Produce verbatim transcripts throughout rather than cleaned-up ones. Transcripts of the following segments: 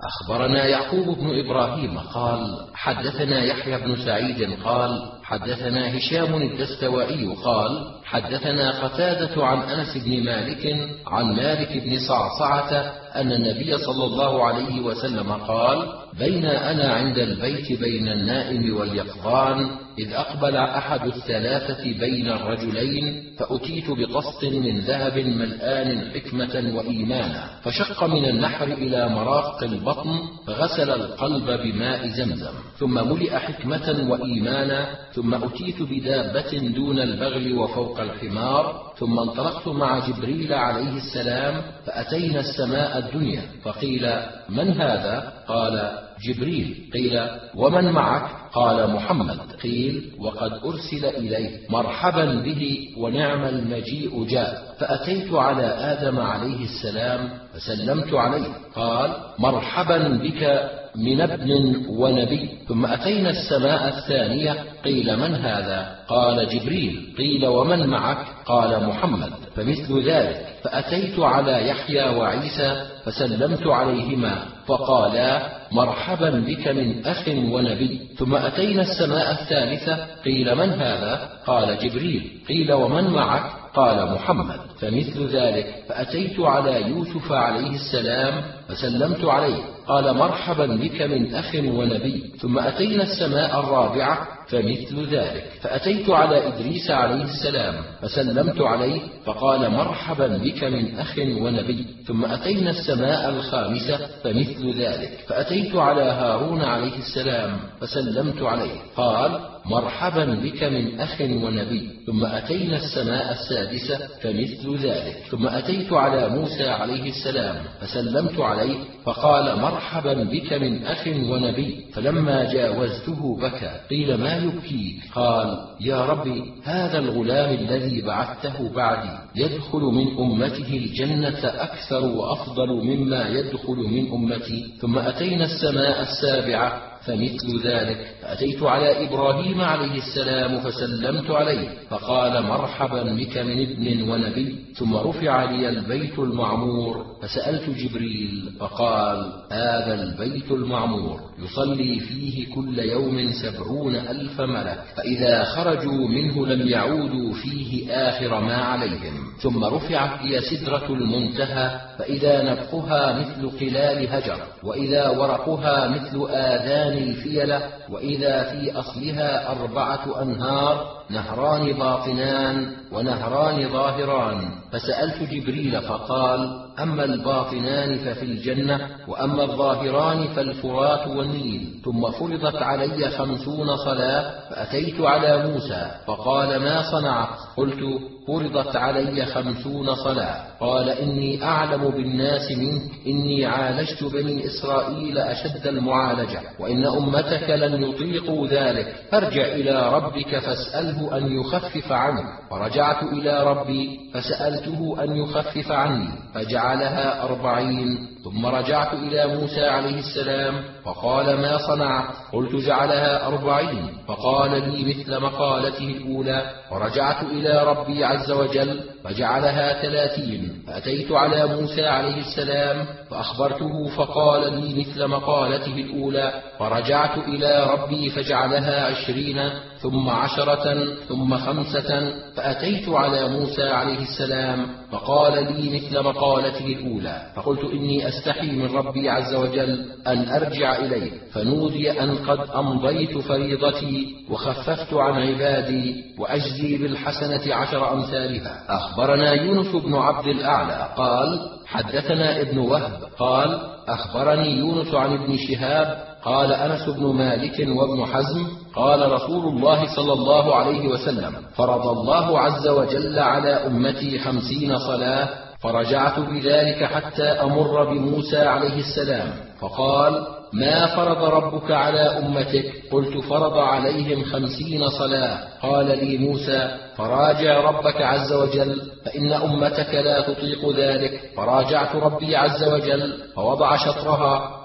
أخبرنا يعقوب بن إبراهيم قال حدثنا يحيى بن سعيد قال حدثنا هشام الدستوائي قال حدثنا قتادة عن أنس بن مالك عن مالك بن صعصعة أن النبي صلى الله عليه وسلم قال بين أنا عند البيت بين النائم واليقظان إذ أقبل أحد الثلاثة بين الرجلين فأتيت بطست من ذهب ملآن حكمة وإيمانا فشق من النحر إلى مراق البطن فغسل القلب بماء زمزم ثم ملئ حكمة وإيمانا ثم أتيت بدابة دون البغل وفوق الحمار ثم انطلقت مع جبريل عليه السلام فأتينا السماء الدنيا فقيل من هذا؟ قال جبريل. قيل ومن معك؟ قال محمد. قيل وقد أرسل إليه مرحبا به ونعم المجيء جاء. فأتيت على آدم عليه السلام فسلمت عليه قال مرحبا بك من ابن ونبي. ثم أتينا السماء الثانية قيل من هذا؟ قال جبريل. قيل ومن معك؟ قال محمد. فمثل ذلك. فأتيت على يحيى وعيسى فسلمت عليهما فقالا مرحبا بك من أخ ونبي. ثم أتينا السماء الثالثة قيل من هذا؟ قال جبريل. قيل ومن معك؟ قال محمد. فمثل ذلك. فأتيت على يوسف عليه السلام فسلمت عليه قال مرحبا بك من أخ ونبي. ثم أتينا السماء الرابعة فمثل ذلك. فأتيت على إدريس عليه السلام فسلمت عليه فقال مرحبا بك من أخ ونبي. ثم أتينا السماء الخامسة فمثل ذلك. فأتيت على هارون عليه السلام فسلمت عليه قال مرحبا بك من أخ ونبي. ثم أتينا السماء السادسة فمثل ذلك. ثم أتيت على موسى عليه السلام فسلمت عليه فقال مرحبا بك من أخ ونبي. فلما جاوزته بكى. قيل ما يبكيك؟ قال يا ربي هذا الغلام الذي بعثته بعدي يدخل من أمته الجنة أكثر وأفضل مما يدخل من أمتي. ثم أتينا السماء السابعة فمثل ذلك. فأتيت على إبراهيم عليه السلام فسلمت عليه فقال مرحبا بك من ابن ونبي. ثم رفع لي البيت المعمور فسألت جبريل فقال هذا البيت المعمور يصلي فيه كل يوم سبعون ألف ملك فإذا خرجوا منه لم يعودوا فيه آخر ما عليهم. ثم رفعت لي سدرة المنتهى فإذا نبقها مثل قلال هجر وإذا ورقها مثل آذان الفيلة وإذا في أصلها أربعة أنهار نهران باطنان ونهران ظاهران. فسألت جبريل فقال أما الباطنان ففي الجنة وأما الظاهران فالفرات والنيل. ثم فرضت علي خمسون صلاة فأتيت على موسى فقال ما صنعت؟ قلت فرضت علي خمسون صلاة. قال إني أعلم بالناس منك إني عالجت بني إسرائيل أشد المعالجة وإن أمتك لن يطيقوا ذلك فارجع إلى ربك فاسأله أن يخفف عنك. فرجعت إلى ربي فسألته أن يخفف عني فجعلها أربعين. ثم رجعت إلى موسى عليه السلام فقال ما صنعت؟ قلت جعلها أربعين. فقال لي مثل مقالته الأولى. فرجعت إلى ربي عز وجل فجعلها ثلاثين. فأتيت على موسى عليه السلام فأخبرته فقال لي مثل مقالته الأولى. فرجعت إلى ربي فجعلها عشرين ثم عشرة ثم خمسة. فأتيت على موسى عليه السلام فقال لي مثل مقالته الأولى. فقلت إني أستحي من ربي عز وجل أن أرجع إليه. فنودي أن قد أمضيت فريضتي وخففت عن عبادي وأجزي بالحسنة عشر أمثالها. أخبرنا يونس بن عبد الأعلى قال حدثنا ابن وهب قال أخبرني يونس عن ابن شهاب قال أنس بن مالك وابن حزم قال رسول الله صلى الله عليه وسلم فرض الله عز وجل على أمتي خمسين صلاة. فرجعت بذلك حتى أمر بموسى عليه السلام فقال ما فرض ربك على أمتك؟ قلت فرض عليهم خمسين صلاة. قال لي موسى فراجع ربك عز وجل فإن أمتك لا تطيق ذلك. فراجعت ربي عز وجل فوضع شطرها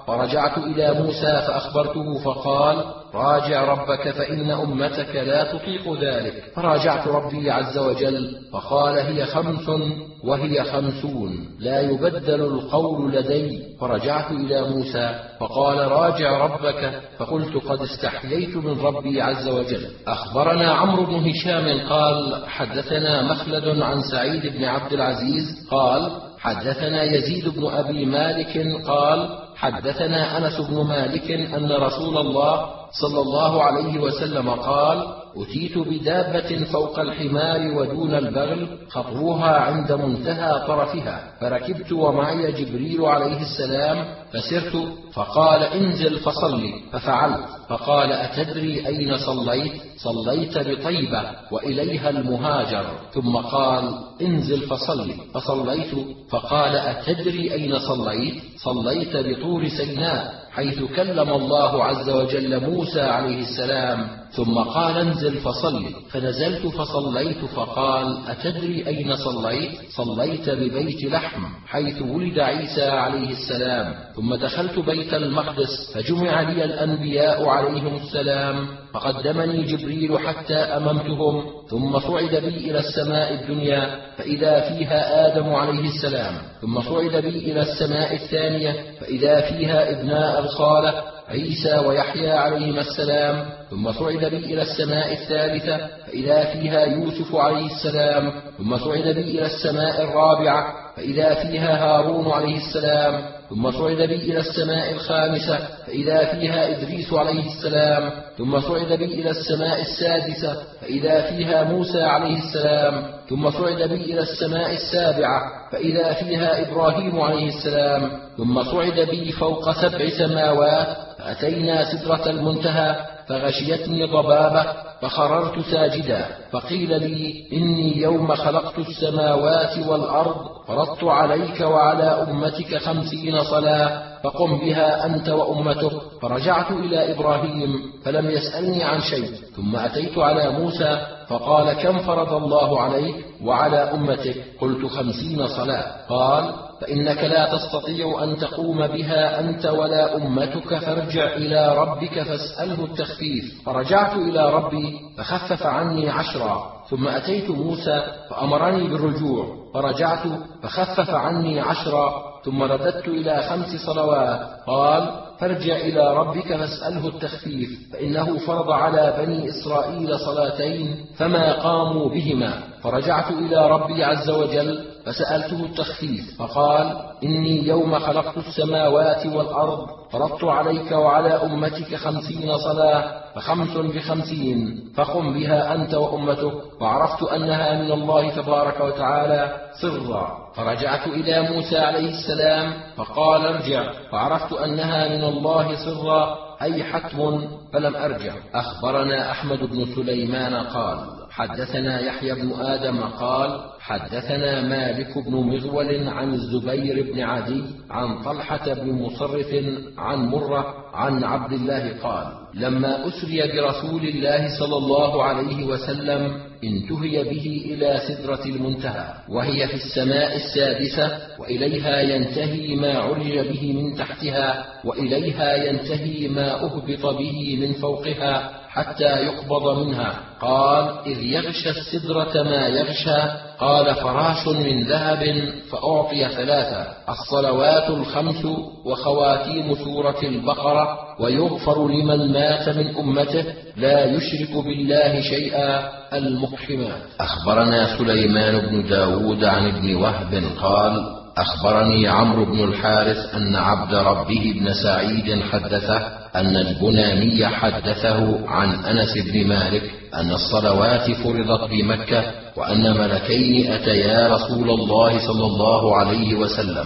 فرجعت إلى موسى فأخبرته فقال: راجع ربك فإن أمتك لا تطيق ذلك. فراجعت ربي عز وجل فقال: هي خمس وهي خمسون لا يبدل القول لدي. فرجعت إلى موسى فقال: راجع ربك. فقلت: قد استحييت من ربي عز وجل. أخبرنا عمرو بن هشام قال: حدثنا مخلد عن سعيد بن عبد العزيز قال: حدثنا يزيد بن أبي مالك قال: حدثنا أنس بن مالك أن رسول الله صلى الله عليه وسلم قال: أتيت بدابة فوق الحمار ودون البغل خطوها عند منتهى طرفها، فركبت ومعي جبريل عليه السلام فسرت، فقال: انزل فصلي، ففعلت. فقال: أتدري أين صليت؟ صليت بطيبة وإليها المهاجر. ثم قال: انزل فصلي، فصليت. فقال: أتدري أين صليت؟ صليت بطور سيناء حيث كلم الله عز وجل موسى عليه السلام. ثم قال: انزل فصلي، فنزلت فصليت. فقال: أتدري أين صليت؟ صليت ببيت لحم حيث ولد عيسى عليه السلام. ثم دخلت بيت المقدس فجمع لي الأنبياء عليهم السلام، فقدمني جبريل حتى أممتهم، ثم صعد بي إلى السماء الدنيا فإذا فيها آدم عليه السلام، ثم صعد بي إلى السماء الثانية فإذا فيها ابناء الخالة عيسى ويحيى عليهما السلام، ثم صعد بي إلى السماء الثالثة فإذا فيها يوسف عليه السلام، ثم صعد بي إلى السماء الرابعة فإذا فيها هارون عليه السلام، ثم صعد بي إلى السماء الخامسة فإذا فيها إدريس عليه السلام، ثم صعد بي إلى السماء السادسة فإذا فيها موسى عليه السلام، ثم صعد بي إلى السماء السابعة فإذا فيها إبراهيم عليه السلام، ثم صعد بي فوق سبع سماوات فأتينا سدرة المنتهى فغشيتني ضبابة فخررت ساجدا، فقيل لي: إني يوم خلقت السماوات والأرض فرضت عليك وعلى أمتك خمسين صلاة فقم بها أنت وأمتك. فرجعت إلى إبراهيم فلم يسألني عن شيء، ثم أتيت على موسى فقال: كم فرض الله عليك وعلى أمتك؟ قلت: خمسين صلاة. قال: فإنك لا تستطيع أن تقوم بها أنت ولا أمتك، فارجع إلى ربك فاسأله التخفيف. فرجعت إلى ربي فخفف عني عشرا، ثم أتيت موسى فأمرني بالرجوع، فرجعت فخفف عني عشرا، ثم رددت إلى خمس صلوات. قال: فارجع إلى ربك فاسأله التخفيف، فإنه فرض على بني إسرائيل صلاتين فما قاموا بهما. فرجعت إلى ربي عز وجل فسألته التخفيف، فقال: إني يوم خلقت السماوات والأرض فرضت عليك وعلى أمتك خمسين صلاة، فخمس بخمسين فقم بها أنت وأمتك. فعرفت أنها من الله تبارك وتعالى سرا، فرجعت إلى موسى عليه السلام فقال: ارجع، فعرفت أنها من الله سرا أي حتم، فلم أرجع. أخبرنا أحمد بن سليمان قال: حدثنا يحيى بن آدم قال: حدثنا مالك بن مغول عن الزبير بن عدي عن طلحة بن مصرف عن مرة عن عبد الله قال: لما أسري برسول الله صلى الله عليه وسلم انتهي به إلى سدرة المنتهى، وهي في السماء السادسة، وإليها ينتهي ما عرج به من تحتها، وإليها ينتهي ما أهبط به من فوقها حتى يقبض منها. قال: إذ يغشى السدرة ما يغشى. قال: فراش من ذهب فأعطي ثلاثة: الصلوات الخمس وخواتيم سورة البقرة، ويغفر لمن مات من أمته لا يشرك بالله شيئا، المقحمات. أخبرنا سليمان بن داود عن ابن وهب قال: أخبرني عمرو بن الحارث أن عبد ربه بن سعيد حدثه أن البناني حدثه عن أنس بن مالك أن الصلوات فرضت بمكة، وأن ملكين أتيا رسول الله صلى الله عليه وسلم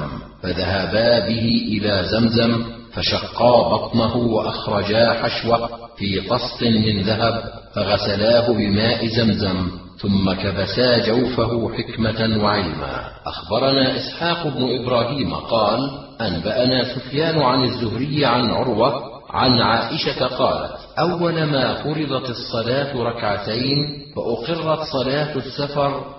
فذهبا به إلى زمزم فشقا بطنه وأخرجا حشوه في قسط من ذهب فغسلاه بماء زمزم ثم كبسا جوفه حكمة وعلما. أخبرنا إسحاق بن إبراهيم قال: أنبأنا سفيان عن الزهري عن عروة عن عائشة قالت: أول ما فرضت الصلاة ركعتين، فأقرت صلاة السفر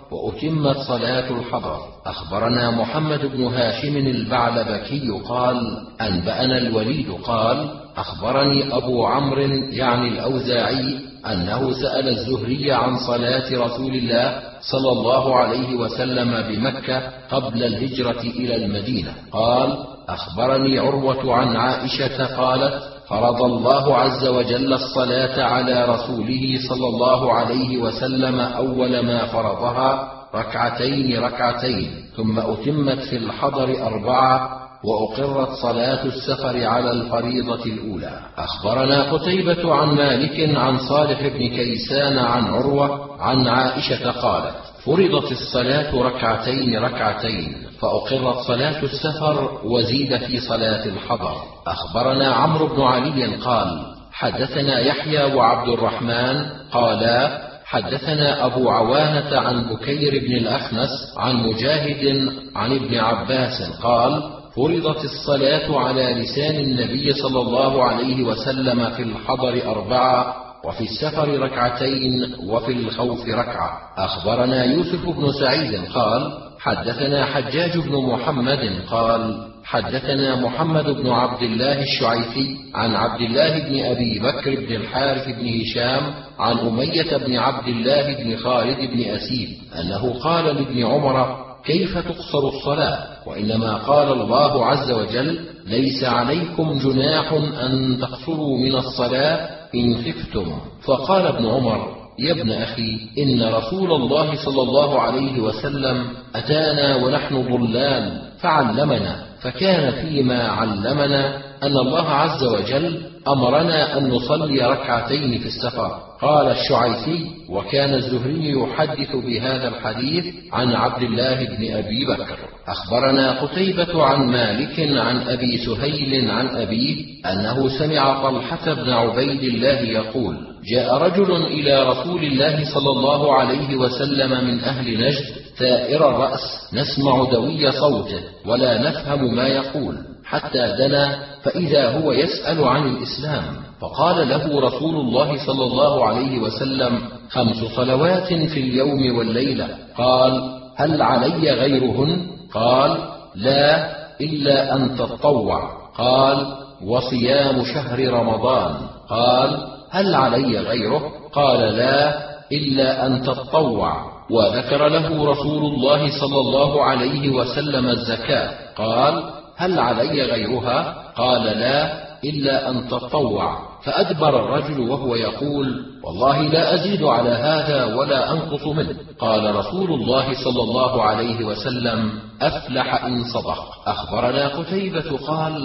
وأتمت صلاة الحضر. أخبرنا محمد بن هاشم البعلبكي قال أنبأنا الوليد قال أخبرني أبو عمرو يعني الأوزاعي أنه سأل الزهري عن صلاة رسول الله صلى الله عليه وسلم بمكة قبل الهجرة إلى المدينة. قال أخبرني عروة عن عائشة قالت فرض الله عز وجل الصلاة على رسوله صلى الله عليه وسلم أول ما فرضها ركعتين ركعتين، ثم أتمت في الحضر أربعة، وأقرت صلاة السفر على الفريضة الأولى. أخبرنا قتيبة عن مالك عن صالح بن كيسان عن عروة عن عائشة قالت فرضت الصلاة ركعتين ركعتين، فأقرت صلاة السفر وزيد في صلاة الحضر. أخبرنا عمرو بن علي قال حدثنا يحيى وعبد الرحمن قالا حدثنا أبو عوانة عن بكير بن الأخنس عن مجاهد عن ابن عباس قال فرضت الصلاة على لسان النبي صلى الله عليه وسلم في الحضر أربعة، وفي السفر ركعتين، وفي الخوف ركعة. أخبرنا يوسف بن سعيد قال حدثنا حجاج بن محمد قال حدثنا محمد بن عبد الله الشعيثي عن عبد الله بن أبي بكر بن الحارث بن هشام عن أمية بن عبد الله بن خالد بن أسيد أنه قال لابن عمر كيف تقصر الصلاة؟ وإنما قال الله عز وجل ليس عليكم جناح أن تقصروا من الصلاة إن خفتم. فقال ابن عمر يا ابن أخي إن رسول الله صلى الله عليه وسلم أتانا ونحن ضلال فعلمنا، فكان فيما علمنا أن الله عز وجل أمرنا أن نصلي ركعتين في السفر. قال الشعيثي وكان الزهري يحدث بهذا الحديث عن عبد الله بن أبي بكر. أخبرنا قتيبة عن مالك عن أبي سهيل عن أبيه أنه سمع طلحة بن عبيد الله يقول جاء رجل إلى رسول الله صلى الله عليه وسلم من أهل نجد ثائر الرأس نسمع دوي صوته ولا نفهم ما يقول، حتى دنا فإذا هو يسأل عن الإسلام، فقال له رسول الله صلى الله عليه وسلم خمس صلوات في اليوم والليلة. قال هل علي غيرهن؟ قال لا إلا أن تتطوع. قال وصيام شهر رمضان. قال هل علي غيره؟ قال لا إلا أن تتطوع. وذكر له رسول الله صلى الله عليه وسلم الزكاة. قال هل علي غيرها؟ قال لا إلا أن تتطوع. فأدبر الرجل وهو يقول والله لا أزيد على هذا ولا أنقص منه. قال رسول الله صلى الله عليه وسلم أفلح إن صدق. أخبرنا قتيبة قال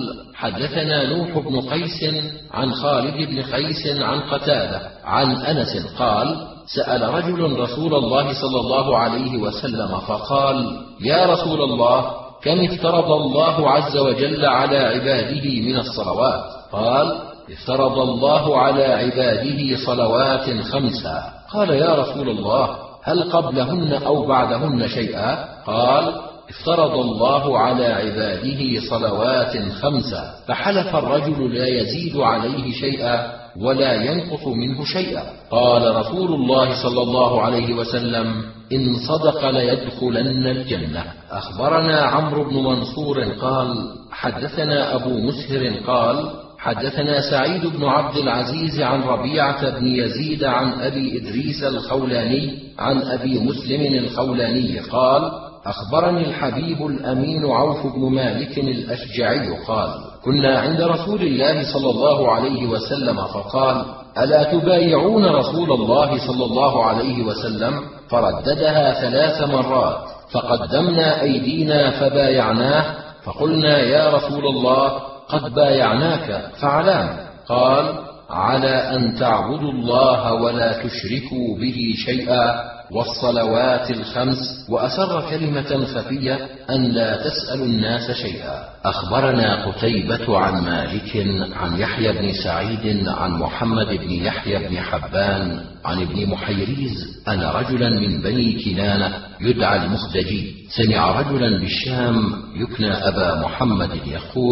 حدثنا نوح بن قيس عن خالد بن قيس عن قتادة عن أنس قال سأل رجل رسول الله صلى الله عليه وسلم فقال يا رسول الله كم افترض الله عز وجل على عباده من الصلوات؟ قال افترض الله على عباده صلوات خمسة. قال يا رسول الله هل قبلهن أو بعدهن شيئا؟ قال افترض الله على عباده صلوات خمسة. فحلف الرجل لا يزيد عليه شيئا ولا ينقص منه شيئا. قال رسول الله صلى الله عليه وسلم إن صدق ليدخلن الجنة. أخبرنا عمرو بن منصور قال حدثنا أبو مسهر قال حدثنا سعيد بن عبد العزيز عن ربيعة بن يزيد عن أبي إدريس الخولاني عن أبي مسلم الخولاني قال أخبرني الحبيب الأمين عوف بن مالك الأشجعي قال كنا عند رسول الله صلى الله عليه وسلم فقال ألا تبايعون رسول الله صلى الله عليه وسلم؟ فرددها ثلاث مرات، فقدمنا أيدينا فبايعناه، فقلنا يا رسول الله قد بايعناك فعلام؟ قال على أن تعبدوا الله ولا تشركوا به شيئا والصلوات الخمس، وأسر كلمة خفية أن لا تسألوا الناس شيئا. أخبرنا قتيبة عن مالك عن يحيى بن سعيد عن محمد بن يحيى بن حبان عن ابن محيريز أن رجلا من بني كنانة يدعى المخدجي سمع رجلا بالشام يكنى أبا محمد يقول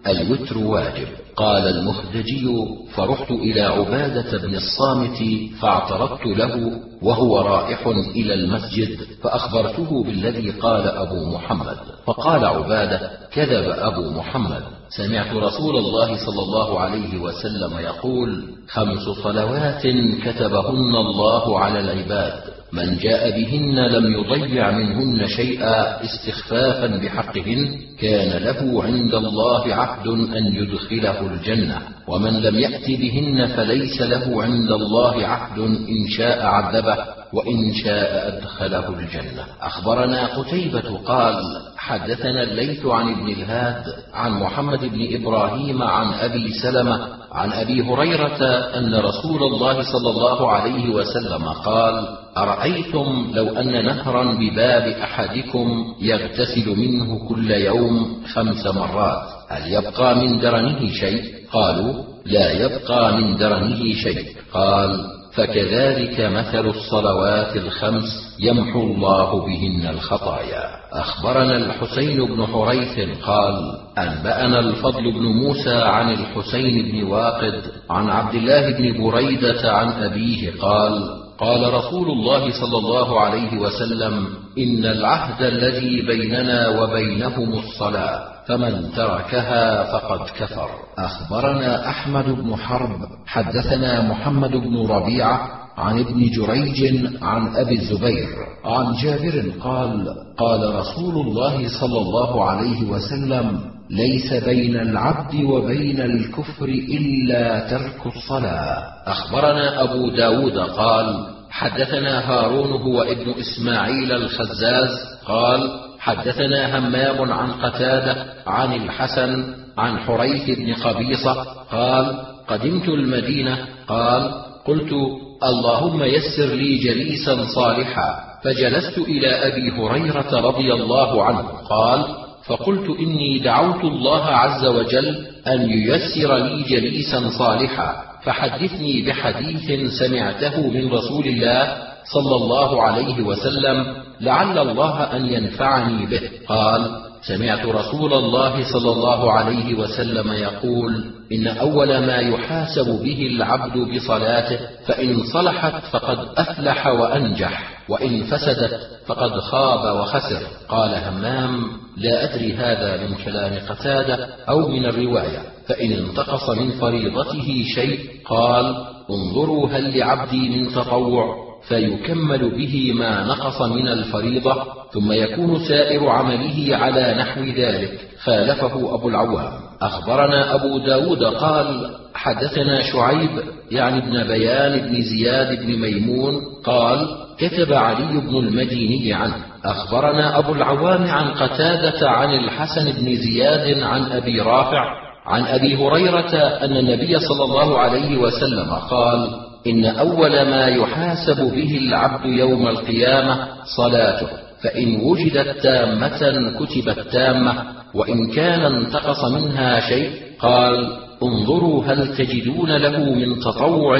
الوتر واجب. قال المخزجي: فرحت إلى عبادة بن الصامت فاعترضت له وهو رائح إلى المسجد، فأخبرته بالذي قال أبو محمد، فقال عبادة: كذب أبو محمد، سمعت رسول الله صلى الله عليه وسلم يقول: خمس صلوات كتبهن الله على العباد، من جاء بهن لم يضيع منهن شيئا استخفافا بحقهن كان له عند الله عهد أن يدخله الجنة، ومن لم يأت بهن فليس له عند الله عهد، إن شاء عذبه وإن شاء أدخله الجنة. أخبرنا قتيبة قال: حدثنا الليث عن ابن الهاد عن محمد بن إبراهيم عن أبي سلمة عن أبي هريرة أن رسول الله صلى الله عليه وسلم قال: أرأيتم لو أن نهرا بباب أحدكم يغتسل منه كل يوم خمس مرات هل يبقى من درنه شيء؟ قالوا: لا يبقى من درنه شيء. قال: فكذلك مثل الصلوات الخمس يمحو الله بهن الخطايا. أخبرنا الحسين بن حريث قال: أنبأنا الفضل بن موسى عن الحسين بن واقد عن عبد الله بن بريدة عن أبيه قال: قال رسول الله صلى الله عليه وسلم: إن العهد الذي بيننا وبينهم الصلاة، فمن تركها فقد كفر. أخبرنا أحمد بن حرب حدثنا محمد بن ربيعة عن ابن جريج عن أبي الزبير عن جابر قال: قال رسول الله صلى الله عليه وسلم: ليس بين العبد وبين الكفر إلا ترك الصلاة. أخبرنا أبو داود قال: حدثنا هارون هو ابن إسماعيل الخزاز قال: حدثنا همام عن قتادة عن الحسن عن حريث بن قبيصة قال: قدمت المدينة. قال: قلت: اللهم يسر لي جليسا صالحا، فجلست إلى أبي هريرة رضي الله عنه. قال: فقلت: إني دعوت الله عز وجل أن ييسر لي جليسا صالحا، فحدثني بحديث سمعته من رسول الله صلى الله عليه وسلم لعل الله أن ينفعني به. قال: سمعت رسول الله صلى الله عليه وسلم يقول: إن أول ما يحاسب به العبد بصلاته، فإن صلحت فقد أفلح وأنجح، وإن فسدت فقد خاب وخسر. قال همام: لا أدري هذا من كلام قتادة أو من الرواية، فإن انتقص من فريضته شيء قال: انظروا هل لعبدي من تطوع فيكمل به ما نقص من الفريضة، ثم يكون سائر عمله على نحو ذلك. خالفه أبو العوام. أخبرنا أبو داود قال: حدثنا شعيب يعني ابن بيان بن زياد بن ميمون قال: كتب علي بن المديني عنه. أخبرنا أبو العوام عن قتادة عن الحسن بن زياد عن أبي رافع عن أبي هريرة أن النبي صلى الله عليه وسلم قال: إن أول ما يحاسب به العبد يوم القيامة صلاته، فإن وجدت تامة كتبت تامة، وإن كان انتقص منها شيء قال: انظروا هل تجدون له من تطوع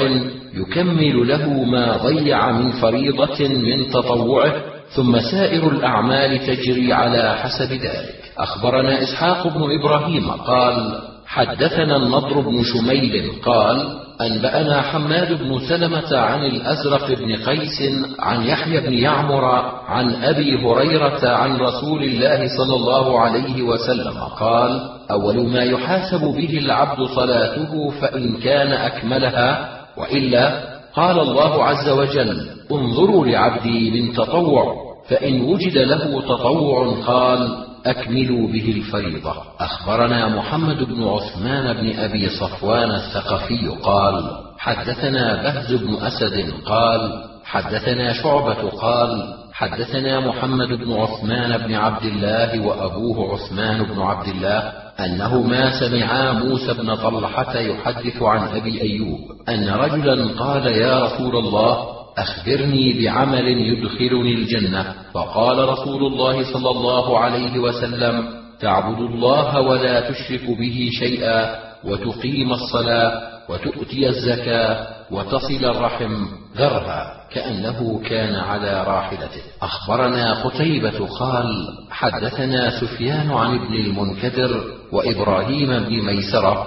يكمل له ما ضيع من فريضة من تطوعه، ثم سائر الأعمال تجري على حسب ذلك. أخبرنا إسحاق بن إبراهيم قال: حدثنا النضر بن شميل قال: أنبأنا حماد بن سلمة عن الأزرق بن قيس عن يحيى بن يعمر عن أبي هريرة عن رسول الله صلى الله عليه وسلم قال: أول ما يحاسب به العبد صلاته، فإن كان أكملها، وإلا قال الله عز وجل: انظروا لعبدي من تطوع، فإن وجد له تطوع قال: أكملوا به الفريضة. أخبرنا محمد بن عثمان بن أبي صفوان الثقفي قال: حدثنا بهز بن أسد قال: حدثنا شعبة قال: حدثنا محمد بن عثمان بن عبد الله وأبوه عثمان بن عبد الله أنهما سمعا موسى بن طلحة يحدث عن أبي أيوب أن رجلا قال: يا رسول الله، أخبرني بعمل يدخلني الجنة. فقال رسول الله صلى الله عليه وسلم: تعبد الله ولا تشرك به شيئا، وتقيم الصلاة وتؤتي الزكاة وتصل الرحم ذرها، كأنه كان على راحلته. أخبرنا قتيبة قال حدثنا سفيان عن ابن المنكدر وإبراهيم بن ميسرة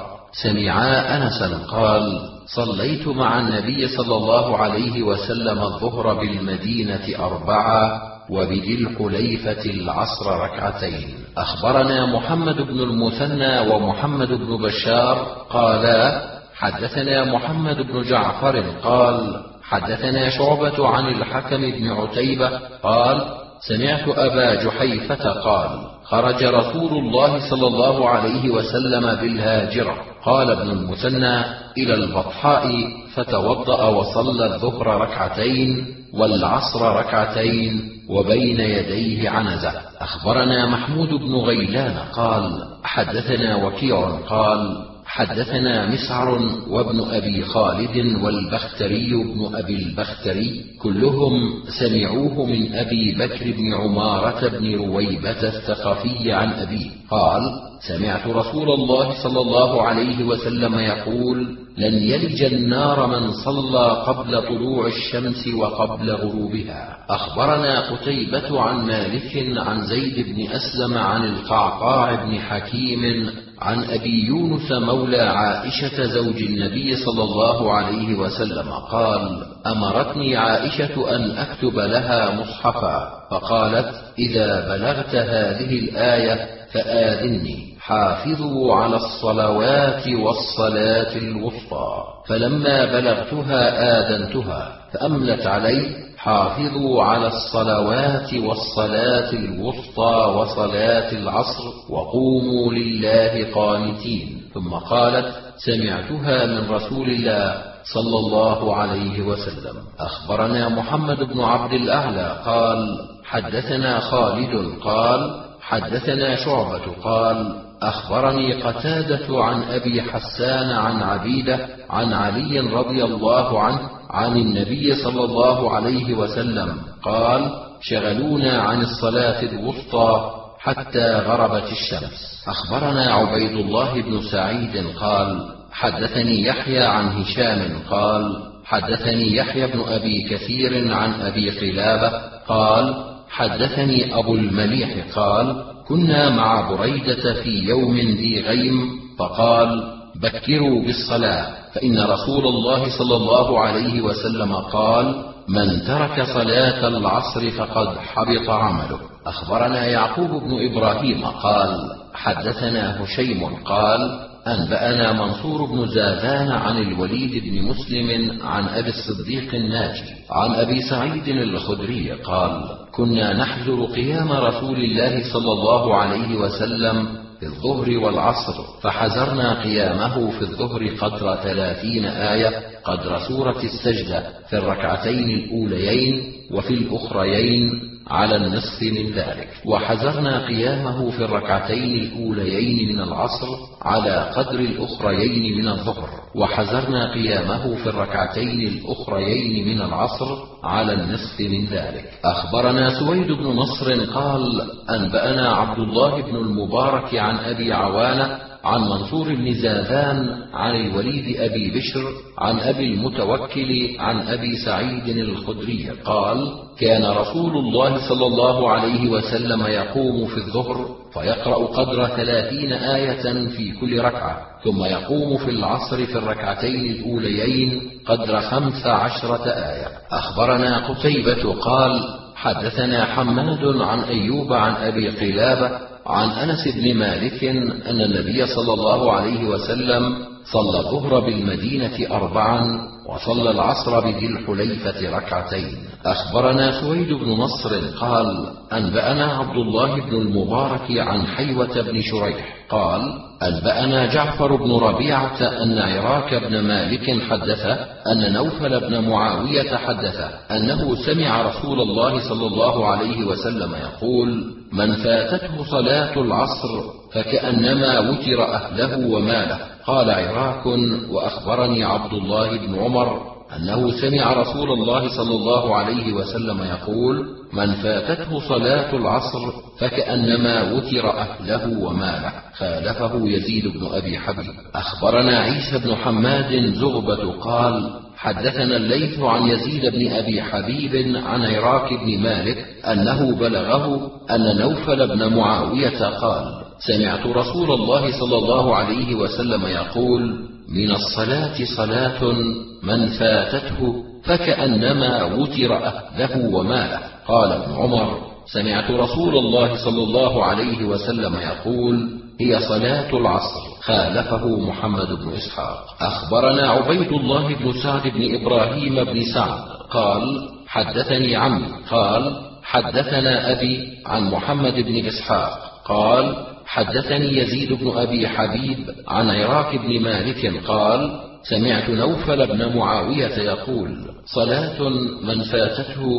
سمعا أنسا قال صليت مع النبي صلى الله عليه وسلم الظهر بالمدينة أربعة وبذي الحليفة العصر ركعتين. أخبرنا محمد بن المثنى ومحمد بن بشار قالا حدثنا محمد بن جعفر قال حدثنا شعبة عن الحكم بن عتيبة قال سمعت أبا جحيفة قال خرج رسول الله صلى الله عليه وسلم بالهاجرة. قال ابن المثنى إلى البطحاء فتوضأ وصلى الظهر ركعتين والعصر ركعتين وبين يديه عنزة. أخبرنا محمود بن غيلان قال حدثنا وكيع قال حدثنا مسعر وابن أبي خالد والبختري بن أبي البختري كلهم سمعوه من أبي بكر بن عمارة بن رويبة الثقفي عن أبيه قال سمعت رسول الله صلى الله عليه وسلم يقول لن يلج النار من صلى قبل طلوع الشمس وقبل غروبها. أخبرنا قتيبة عن مالك عن زيد بن أسلم عن القعقاع بن حكيم عن أبي يونس مولى عائشة زوج النبي صلى الله عليه وسلم قال أمرتني عائشة أن أكتب لها مصحفا فقالت إذا بلغت هذه الآية فآذني حافظوا على الصلوات والصلاة الوسطى. فلما بلغتها آذنتها فأملت علي حافظوا على الصلوات والصلاة الوسطى وصلاة العصر وقوموا لله قانتين. ثم قالت سمعتها من رسول الله صلى الله عليه وسلم. أخبرنا محمد بن عبد الأعلى قال حدثنا خالد قال حدثنا شعبة قال أخبرني قتادة عن أبي حسان عن عبيدة عن علي رضي الله عنه عن النبي صلى الله عليه وسلم قال شغلونا عن الصلاة الوسطى حتى غربت الشمس. أخبرنا عبيد الله بن سعيد قال حدثني يحيى عن هشام قال حدثني يحيى بن أبي كثير عن أبي قلابة قال حدثني أبو المليح قال كنا مع بريدة في يوم ذي غيم فقال بكروا بالصلاة فإن رسول الله صلى الله عليه وسلم قال من ترك صلاة العصر فقد حبط عمله. أخبرنا يعقوب بن إبراهيم قال حدثنا هشيم قال أنبأنا منصور بن زاذان عن الوليد بن مسلم عن أبي الصديق الناجي عن أبي سعيد الخدري قال كنا نحذر قيام رسول الله صلى الله عليه وسلم في الظهر والعصر فحذرنا قيامه في الظهر قدر ثلاثين آية قدر سورة السجدة في الركعتين الأوليين وفي الأخريين على النصف من ذلك، وحذرنا قيامه في الركعتين الأوليين من العصر على قدر الأخريين من الظهر، وحذرنا قيامه في الركعتين الأخريين من العصر على النصف من ذلك. أخبرنا سويد بن نصر قال أنبأنا عبد الله بن المبارك عن أبي عوانة عن منصور بن زاذان عن الوليد أبي بشر عن أبي المتوكل عن أبي سعيد الخدري قال كان رسول الله صلى الله عليه وسلم يقوم في الظهر فيقرأ قدر ثلاثين آية في كل ركعة، ثم يقوم في العصر في الركعتين الأوليين قدر خمس عشرة آية. أخبرنا قتيبة قال حدثنا حماد عن أيوب عن أبي قلابة عن أنس بن مالك أن النبي صلى الله عليه وسلم صلى الظهر بالمدينة أربعا وصلى العصر بذي الحليفة ركعتين. أخبرنا سويد بن نصر قال أنبأنا عبد الله بن المبارك عن حيوة بن شريح قال أنبأنا جعفر بن ربيعة أن عراك بن مالك حدث أن نوفل بن معاوية حدث أنه سمع رسول الله صلى الله عليه وسلم يقول من فاتته صلاة العصر فكأنما وتر أهله وماله. قال عراك وأخبرني عبد الله بن عمر أنه سمع رسول الله صلى الله عليه وسلم يقول: من فاتته صلاة العصر فكأنما وتر أهله وماله. خالفه يزيد بن أبي حبيب. أخبرنا عيسى بن حماد زغبة قال: حدثنا الليث عن يزيد بن أبي حبيب عن عراك بن مالك أنه بلغه أن نوفل بن معاوية قال: سمعت رسول الله صلى الله عليه وسلم يقول: من الصلاة صلاة من فاتته فكأنما وتر أهله وماله. قال ابن عمر: سمعت رسول الله صلى الله عليه وسلم يقول: هي صلاة العصر. خالفه محمد بن إسحاق. أخبرنا عبيد الله بن سعد بن إبراهيم بن سعد قال: حدثني عمي قال: حدثنا أبي عن محمد بن إسحاق قال: حدثني يزيد بن أبي حبيب عن عراك بن مالك قال: سمعت نوفل بن معاوية يقول: صلاة من فاتته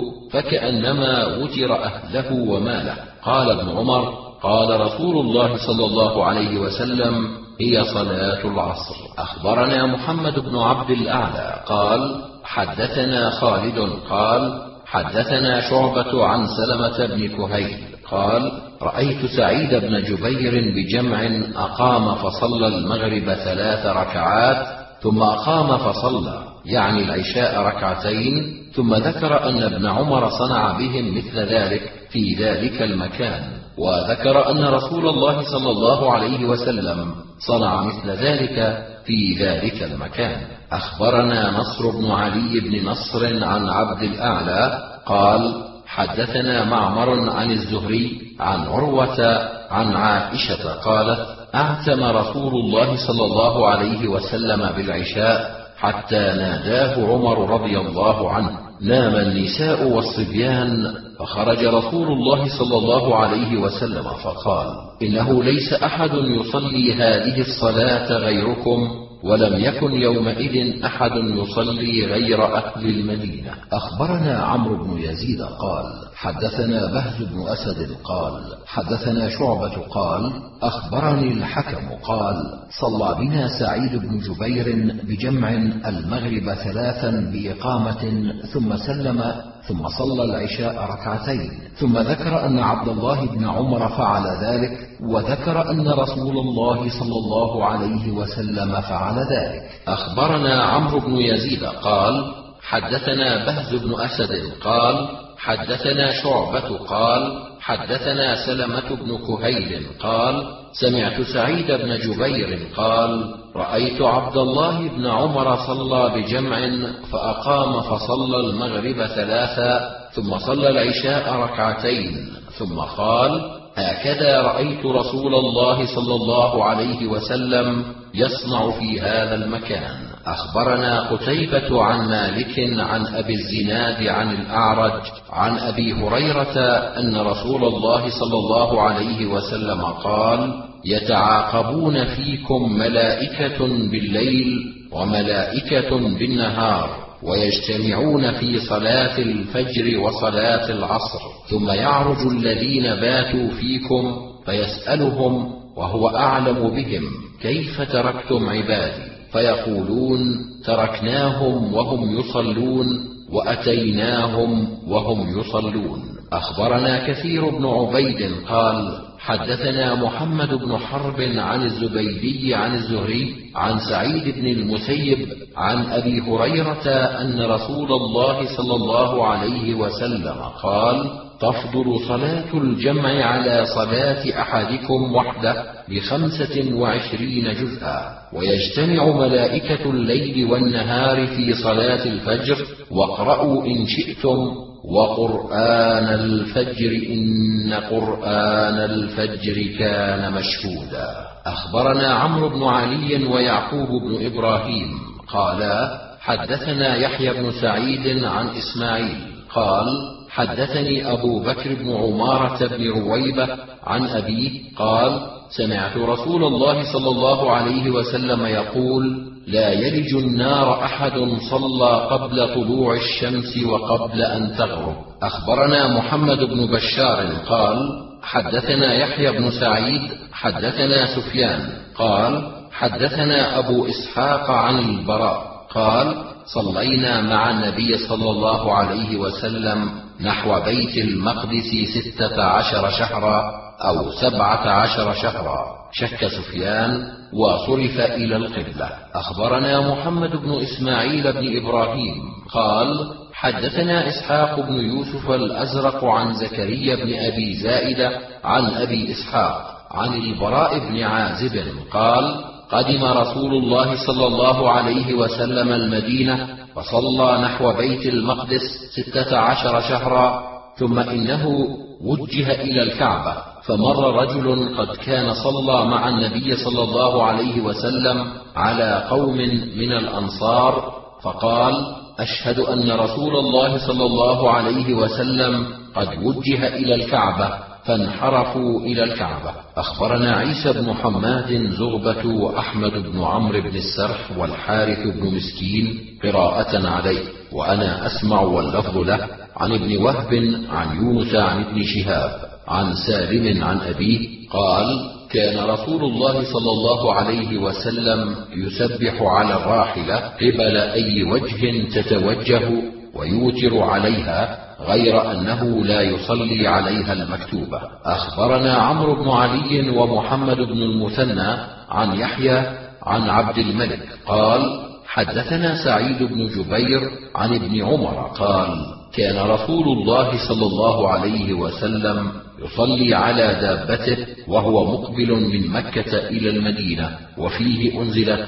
فكأنما وتر أهله وماله. قال ابن عمر: قال رسول الله صلى الله عليه وسلم: هي صلاة العصر. أخبرنا محمد بن عبد الأعلى قال: حدثنا خالد قال: حدثنا شعبة عن سلمة بن كهيل قال: رأيت سعيد بن جبير بجمع أقام فصلى المغرب ثلاث ركعات ثم أقام فصلى، يعني العشاء ركعتين، ثم ذكر أن ابن عمر صنع بهم مثل ذلك في ذلك المكان، وذكر أن رسول الله صلى الله عليه وسلم صنع مثل ذلك في ذلك المكان. أخبرنا نصر بن علي بن نصر عن عبد الأعلى قال: حدثنا معمر عن الزهري عن عروة عن عائشة قالت: أعتم رسول الله صلى الله عليه وسلم بالعشاء حتى ناداه عمر رضي الله عنه: نام النساء والصبيان، فخرج رسول الله صلى الله عليه وسلم فقال: إنه ليس أحد يصلي هذه الصلاة غيركم، ولم يكن يومئذ أحد يصلي غير أهل المدينة. أخبرنا عمرو بن يزيد قال: حدثنا بهز بن أسد قال: حدثنا شعبة قال: أخبرني الحكم قال: صلى بنا سعيد بن جبير بجمع المغرب ثلاثا بإقامة ثم سلم ثم صلى العشاء ركعتين، ثم ذكر أن عبد الله بن عمر فعل ذلك، وذكر أن رسول الله صلى الله عليه وسلم فعل ذلك. أخبرنا عمرو بن يزيد قال: حدثنا بهز بن أسد قال: حدثنا شعبة قال: حدثنا سلمة بن كهيل قال: سمعت سعيد بن جبير قال: رأيت عبد الله بن عمر صلى بجمع فأقام فصلى المغرب ثلاثا ثم صلى العشاء ركعتين، ثم قال: هكذا رأيت رسول الله صلى الله عليه وسلم يصنع في هذا المكان. أخبرنا قتيبة عن مالك عن أبي الزناد عن الأعرج عن أبي هريرة أن رسول الله صلى الله عليه وسلم قال: يتعاقبون فيكم ملائكة بالليل وملائكة بالنهار، ويجتمعون في صلاة الفجر وصلاة العصر، ثم يعرج الذين باتوا فيكم فيسألهم وهو أعلم بهم: كيف تركتم عبادي؟ فيقولون: تركناهم وهم يصلون وأتيناهم وهم يصلون. أخبرنا كثير بن عبيد قال: حدثنا محمد بن حرب عن الزبيدي عن الزهري عن سعيد بن المسيب عن أبي هريرة أن رسول الله صلى الله عليه وسلم قال: تفضل صلاة الجمع على صلاة أحدكم وحده بخمسة وعشرين جزءا، ويجتمع ملائكة الليل والنهار في صلاة الفجر، واقرأوا إن شئتم: وقرآن الفجر إن قرآن الفجر كان مشهودا. أخبرنا عمرو بن علي ويعقوب بن إبراهيم قالا: حدثنا يحيى بن سعيد عن إسماعيل قال: حدثني أبو بكر بن عمارة بن رويبة عن أبيه قال: سمعت رسول الله صلى الله عليه وسلم يقول: لا يلج النار أحد صلى قبل طلوع الشمس وقبل أن تغرب. أخبرنا محمد بن بشار قال: حدثنا يحيى بن سعيد حدثنا سفيان قال: حدثنا أبو إسحاق عن البراء قال: صلينا مع النبي صلى الله عليه وسلم نحو بيت المقدس ستة عشر شهرا أو سبعة عشر شهرا، شك سفيان، وصرف إلى القبلة. أخبرنا محمد بن إسماعيل بن إبراهيم قال: حدثنا إسحاق بن يوسف الأزرق عن زكريا بن أبي زائدة عن أبي إسحاق عن البراء بن عازب قال: قدم رسول الله صلى الله عليه وسلم المدينة فصلى نحو بيت المقدس ستة عشر شهرا، ثم إنه وجه إلى الكعبة، فمر رجل قد كان صلى مع النبي صلى الله عليه وسلم على قوم من الأنصار، فقال: أشهد أن رسول الله صلى الله عليه وسلم قد وجه إلى الكعبة، فانحرفوا إلى الكعبة. أخبرنا عيسى بن حماد زغبة وأحمد بن عمرو بن السرح والحارث بن مسكين قراءة عليه، وأنا أسمع واللفظ له، عن ابن وهب عن يونس عن ابن شهاب عن سالم عن أبيه قال: كان رسول الله صلى الله عليه وسلم يسبح على الراحلة قبل أي وجه تتوجه ويوتر عليها، غير أنه لا يصلي عليها المكتوبة. أخبرنا عمرو بن علي ومحمد بن المثنى عن يحيى عن عبد الملك قال: حدثنا سعيد بن جبير عن ابن عمر قال: كان رسول الله صلى الله عليه وسلم يصلي على دابته وهو مقبل من مكة إلى المدينة، وفيه أنزلت: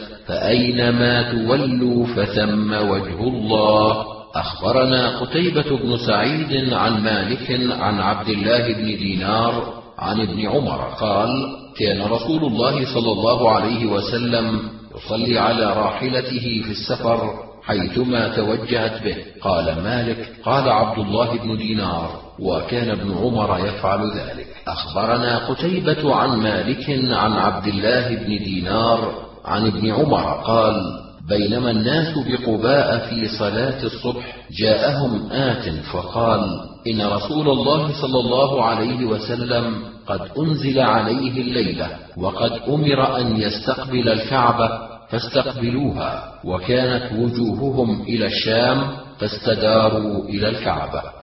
فأينما تولوا فثم وجه الله. أخبرنا قتيبة بن سعيد عن مالك عن عبد الله بن دينار عن ابن عمر قال: كان رسول الله صلى الله عليه وسلم يصلي على راحلته في السفر حيثما توجهت به. قال مالك: قال عبد الله بن دينار: وكان ابن عمر يفعل ذلك. أخبرنا قتيبة عن مالك عن عبد الله بن دينار عن ابن عمر قال: بينما الناس بقباء في صلاة الصبح جاءهم آت فقال: إن رسول الله صلى الله عليه وسلم قد أنزل عليه الليلة، وقد أمر أن يستقبل الكعبة، فاستقبلوها، وكانت وجوههم إلى الشام، فاستداروا إلى الكعبة.